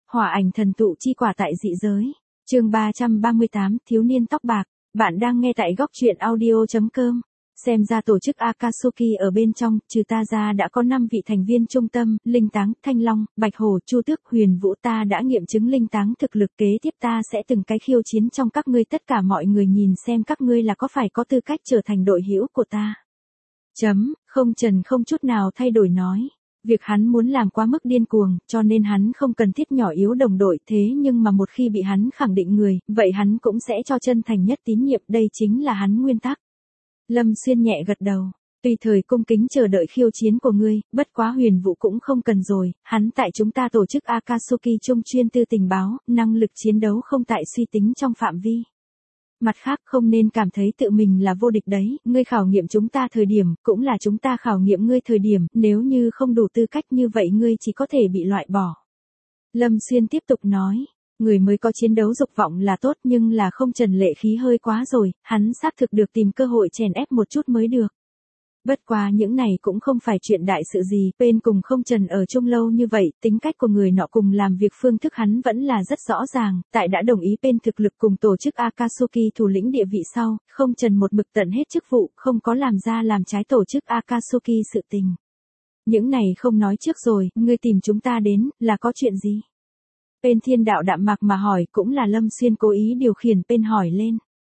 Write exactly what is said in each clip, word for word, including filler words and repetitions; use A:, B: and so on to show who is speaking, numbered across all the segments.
A: Hỏa ảnh thần tụ chi quả tại dị giới. Chương ba trăm ba mươi tám, thiếu niên tóc bạc. Bạn đang nghe tại góc truyện audio chấm com. Xem ra tổ chức Akatsuki ở bên trong, trừ ta ra đã có năm vị thành viên trung tâm, Linh Táng, Thanh Long, Bạch Hổ, Chu Tước, Huyền Vũ. Ta đã nghiệm chứng Linh Táng thực lực, kế tiếp ta sẽ từng cái khiêu chiến trong các ngươi, tất cả mọi người nhìn xem các ngươi là có phải có tư cách trở thành đội hữu của ta. Chấm, không Trần không chút nào thay đổi nói. Việc hắn muốn làm quá mức điên cuồng, cho nên hắn không cần thiết nhỏ yếu đồng đội, thế nhưng mà một khi bị hắn khẳng định người, vậy hắn cũng sẽ cho chân thành nhất tín nhiệm, đây chính là hắn nguyên tắc. Lâm Xuyên nhẹ gật đầu, tùy thời cung kính chờ đợi khiêu chiến của ngươi, bất quá Huyền Vũ cũng không cần rồi, hắn tại chúng ta tổ chức Akatsuki chung chuyên tư tình báo, năng lực chiến đấu không tại suy tính trong phạm vi. Mặt khác không nên cảm thấy tự mình là vô địch đấy, ngươi khảo nghiệm chúng ta thời điểm, cũng là chúng ta khảo nghiệm ngươi thời điểm, nếu như không đủ tư cách như vậy ngươi chỉ có thể bị loại bỏ. Lâm Xuyên tiếp tục nói, người mới có chiến đấu dục vọng là tốt nhưng là không Trần lệ khí hơi quá rồi, hắn xác thực được tìm cơ hội chèn ép một chút mới được. Bất quá những này cũng không phải chuyện đại sự gì, bên cùng không Trần ở chung lâu như vậy, tính cách của người nọ cùng làm việc phương thức hắn vẫn là rất rõ ràng, tại đã đồng ý bên thực lực cùng tổ chức Akatsuki thủ lĩnh địa vị sau, không Trần một mực tận hết chức vụ, không có làm ra làm trái tổ chức Akatsuki sự tình. Những này không nói trước rồi, ngươi tìm chúng ta đến, là có chuyện gì? Bên Thiên Đạo đạm mạc mà hỏi, cũng là Lâm Xuyên cố ý điều khiển bên hỏi lên.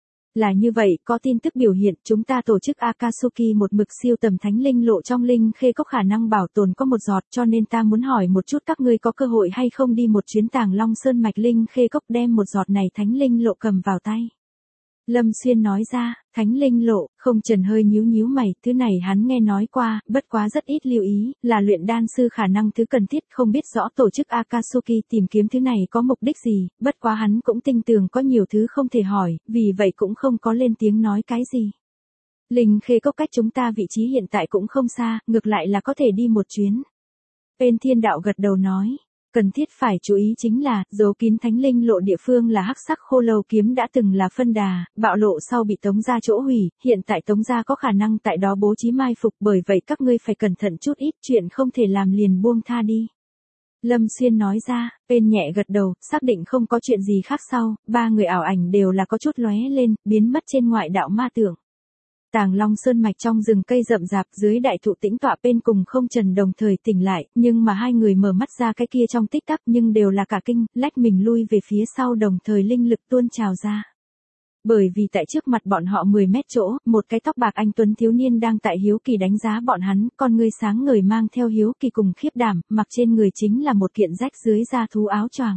A: Là như vậy, có tin tức biểu hiện, chúng ta tổ chức Akatsuki một mực siêu tầm thánh linh lộ trong linh khê có khả năng bảo tồn có một giọt, cho nên ta muốn hỏi một chút các ngươi có cơ hội hay không đi một chuyến Tàng Long Sơn mạch linh khê cốc đem một giọt này thánh linh lộ cầm vào tay. Lâm Xuyên nói ra, thánh linh lộ, không Trần hơi nhíu nhíu mày, thứ này hắn nghe nói qua, bất quá rất ít lưu ý, là luyện đan sư khả năng thứ cần thiết, không biết rõ tổ chức Akatsuki tìm kiếm thứ này có mục đích gì, bất quá hắn cũng tin tưởng có nhiều thứ không thể hỏi, vì vậy cũng không có lên tiếng nói cái gì. Linh khê cốc cách chúng ta vị trí hiện tại cũng không xa, ngược lại là có thể đi một chuyến. Bên Thiên Đạo gật đầu nói. Cần thiết phải chú ý chính là, giấu kín thánh linh lộ địa phương là hắc sắc khô lâu kiếm đã từng là phân đà, bạo lộ sau bị Tống gia chỗ hủy, hiện tại Tống gia có khả năng tại đó bố trí mai phục, bởi vậy các ngươi phải cẩn thận chút ít, chuyện không thể làm liền buông tha đi. Lâm Xuyên nói ra, bên nhẹ gật đầu, xác định không có chuyện gì khác sau, ba người ảo ảnh đều là có chút lóe lên, biến mất trên ngoại đạo ma tưởng. Tàng Long Sơn mạch trong rừng cây rậm rạp dưới đại thụ tĩnh tọa bên cùng không Trần đồng thời tỉnh lại, nhưng mà hai người mở mắt ra cái kia trong tích tắc nhưng đều là cả kinh, lách mình lui về phía sau đồng thời linh lực tuôn trào ra. Bởi vì tại trước mặt bọn họ mười mét chỗ, một cái tóc bạc anh tuấn thiếu niên đang tại hiếu kỳ đánh giá bọn hắn, con ngươi sáng ngời mang theo hiếu kỳ cùng khiếp đảm, mặc trên người chính là một kiện rách dưới da thú áo choàng.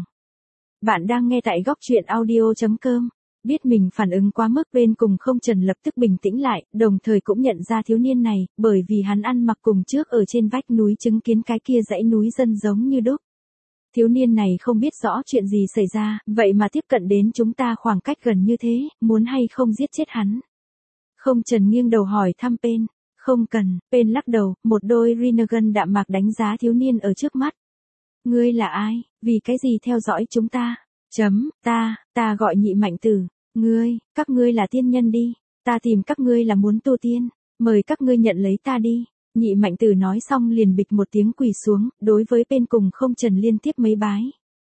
A: Bạn đang nghe tại góc truyện audio chấm com. Biết mình phản ứng quá mức bên cùng không Trần lập tức bình tĩnh lại, đồng thời cũng nhận ra thiếu niên này, bởi vì hắn ăn mặc cùng trước ở trên vách núi chứng kiến cái kia dãy núi dân giống như đúc. Thiếu niên này không biết rõ chuyện gì xảy ra, vậy mà tiếp cận đến chúng ta khoảng cách gần như thế, muốn hay không giết chết hắn. Không Trần nghiêng đầu hỏi thăm Pen, không cần, Pen lắc đầu, một đôi Rinnegan đạm mạc đánh giá thiếu niên ở trước mắt. Ngươi là ai, vì cái gì theo dõi chúng ta? Chấm, ta, ta gọi Nhị Mạnh Tử. Ngươi, các ngươi là tiên nhân đi, ta tìm các ngươi là muốn tu tiên, mời các ngươi nhận lấy ta đi. Nhị Mạnh Tử nói xong liền bịch một tiếng quỳ xuống, đối với Pen cùng không Trần liên tiếp mấy bái.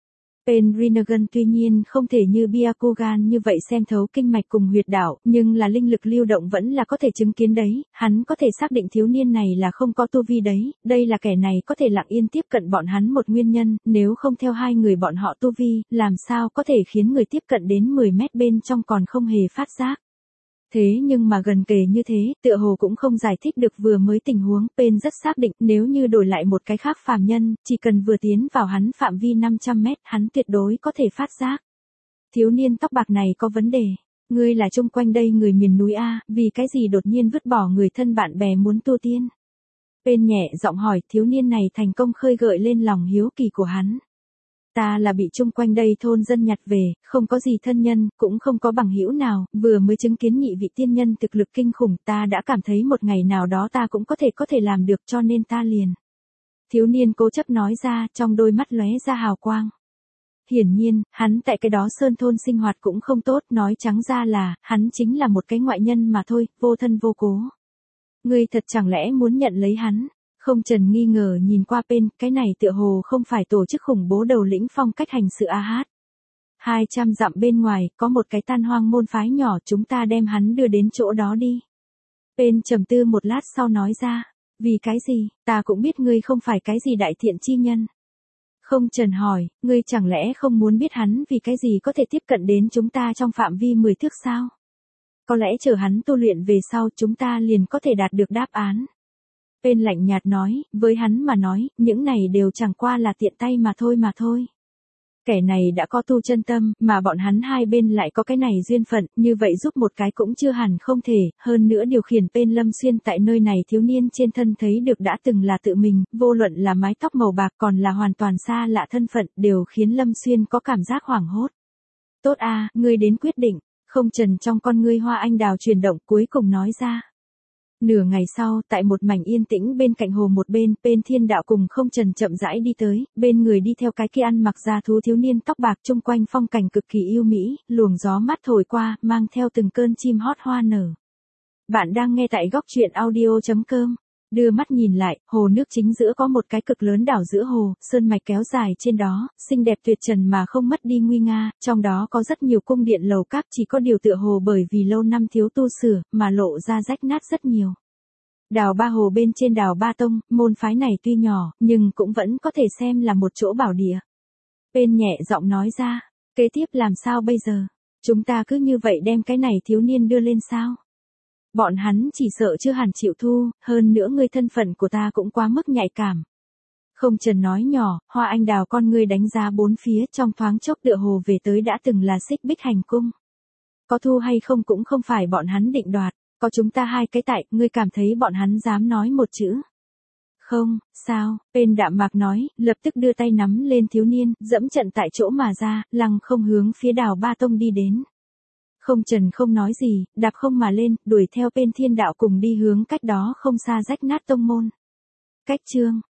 A: Pen Rinnegan tuy nhiên không thể như Byakugan như vậy xem thấu kinh mạch cùng huyệt đạo, nhưng là linh lực lưu động vẫn là có thể chứng kiến đấy, hắn có thể xác định thiếu niên này là không có tu vi đấy, đây là kẻ này có thể lặng yên tiếp cận bọn hắn một nguyên nhân, nếu không theo hai người bọn họ tu vi, làm sao có thể khiến người tiếp cận đến mười mét bên trong còn không hề phát giác. Thế nhưng mà gần kề như thế, tựa hồ cũng không giải thích được vừa mới tình huống, Pen rất xác định nếu như đổi lại một cái khác phàm nhân, chỉ cần vừa tiến vào hắn phạm vi năm trăm mét, hắn tuyệt đối có thể phát giác. Thiếu niên tóc bạc này có vấn đề, ngươi là chung quanh đây người miền núi A, vì cái gì đột nhiên vứt bỏ người thân bạn bè muốn tu tiên? Pen nhẹ giọng hỏi, thiếu niên này thành công khơi gợi lên lòng hiếu kỳ của hắn. Ta là bị chung quanh đây thôn dân nhặt về, không có gì thân nhân, cũng không có bằng hữu nào, vừa mới chứng kiến nhị vị tiên nhân thực lực kinh khủng, ta đã cảm thấy một ngày nào đó ta cũng có thể có thể làm được cho nên ta liền. Thiếu niên cố chấp nói ra, trong đôi mắt lóe ra hào quang. Hiển nhiên, hắn tại cái đó sơn thôn sinh hoạt cũng không tốt, nói trắng ra là, hắn chính là một cái ngoại nhân mà thôi, vô thân vô cố. Ngươi thật chẳng lẽ muốn nhận lấy hắn? Không Trần nghi ngờ nhìn qua bên, cái này tựa hồ không phải tổ chức khủng bố đầu lĩnh phong cách hành sự a hát. hai trăm dặm bên ngoài, có một cái tan hoang môn phái nhỏ, chúng ta đem hắn đưa đến chỗ đó đi. Bên trầm tư một lát sau nói ra, vì cái gì, ta cũng biết ngươi không phải cái gì đại thiện chi nhân. Không Trần hỏi, ngươi chẳng lẽ không muốn biết hắn vì cái gì có thể tiếp cận đến chúng ta trong phạm vi mười thước sao? Có lẽ chờ hắn tu luyện về sau chúng ta liền có thể đạt được đáp án. Bên lạnh nhạt nói, với hắn mà nói, những này đều chẳng qua là tiện tay mà thôi mà thôi. Kẻ này đã có tu chân tâm, mà bọn hắn hai bên lại có cái này duyên phận, như vậy giúp một cái cũng chưa hẳn không thể, hơn nữa điều khiển bên Lâm Xuyên tại nơi này thiếu niên trên thân thấy được đã từng là tự mình, vô luận là mái tóc màu bạc còn là hoàn toàn xa lạ thân phận, đều khiến Lâm Xuyên có cảm giác hoảng hốt. Tốt a, ngươi đến quyết định. Không Trần trong con ngươi hoa anh đào chuyển động cuối cùng nói ra. Nửa ngày sau, tại một mảnh yên tĩnh bên cạnh hồ một bên, bên Thiên Đạo cùng Không Trần chậm rãi đi tới, bên người đi theo cái kia ăn mặc da thú thiếu niên tóc bạc, chung quanh phong cảnh cực kỳ yêu mỹ, luồng gió mát thổi qua, mang theo từng cơn chim hót hoa nở. Bạn đang nghe tại góc truyện audio chấm com. Đưa mắt nhìn lại, hồ nước chính giữa có một cái cực lớn đảo giữa hồ, sơn mạch kéo dài trên đó, xinh đẹp tuyệt trần mà không mất đi nguy nga, trong đó có rất nhiều cung điện lầu các, chỉ có điều tựa hồ bởi vì lâu năm thiếu tu sửa, mà lộ ra rách nát rất nhiều. Đảo Ba Hồ bên trên đảo Ba Tông, môn phái này tuy nhỏ, nhưng cũng vẫn có thể xem là một chỗ bảo địa. Bên nhẹ giọng nói ra, kế tiếp làm sao bây giờ? Chúng ta cứ như vậy đem cái này thiếu niên đưa lên sao? Bọn hắn chỉ sợ chưa hẳn chịu thu, hơn nữa ngươi thân phận của ta cũng quá mức nhạy cảm. Không Trần nói nhỏ, hoa anh đào con ngươi đánh giá bốn phía trong thoáng chốc tựa hồ về tới đã từng là Xích Bích Hành Cung. Có thu hay không cũng không phải bọn hắn định đoạt, có chúng ta hai cái tại, ngươi cảm thấy bọn hắn dám nói một chữ. Không, sao, bên Đạm Mạc nói, lập tức đưa tay nắm lên thiếu niên, dẫm trận tại chỗ mà ra, lăng không hướng phía đảo Ba Tông đi đến. Không Trần không nói gì, đạp không mà lên, đuổi theo bên Thiên Đạo cùng đi hướng cách đó không xa rách nát tông môn. Cách chương